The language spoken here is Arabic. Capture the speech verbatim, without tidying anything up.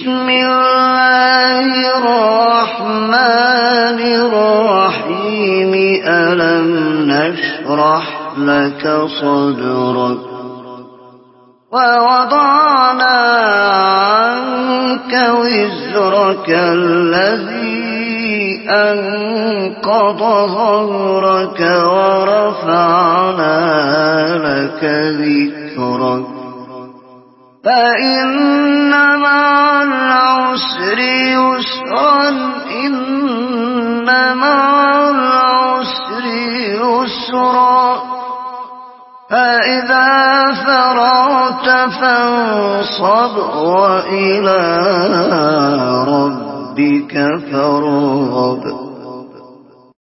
بسم الله الرحمن الرحيم ألم نشرح لك صدرك ووضعنا عنك وزرك الذي أنقض ظهرك ورفعنا لك ذكرك فإن مع العسر يسرا إن مع العسر يسرا فإذا فرغت فانصب وإلى ربك فارغب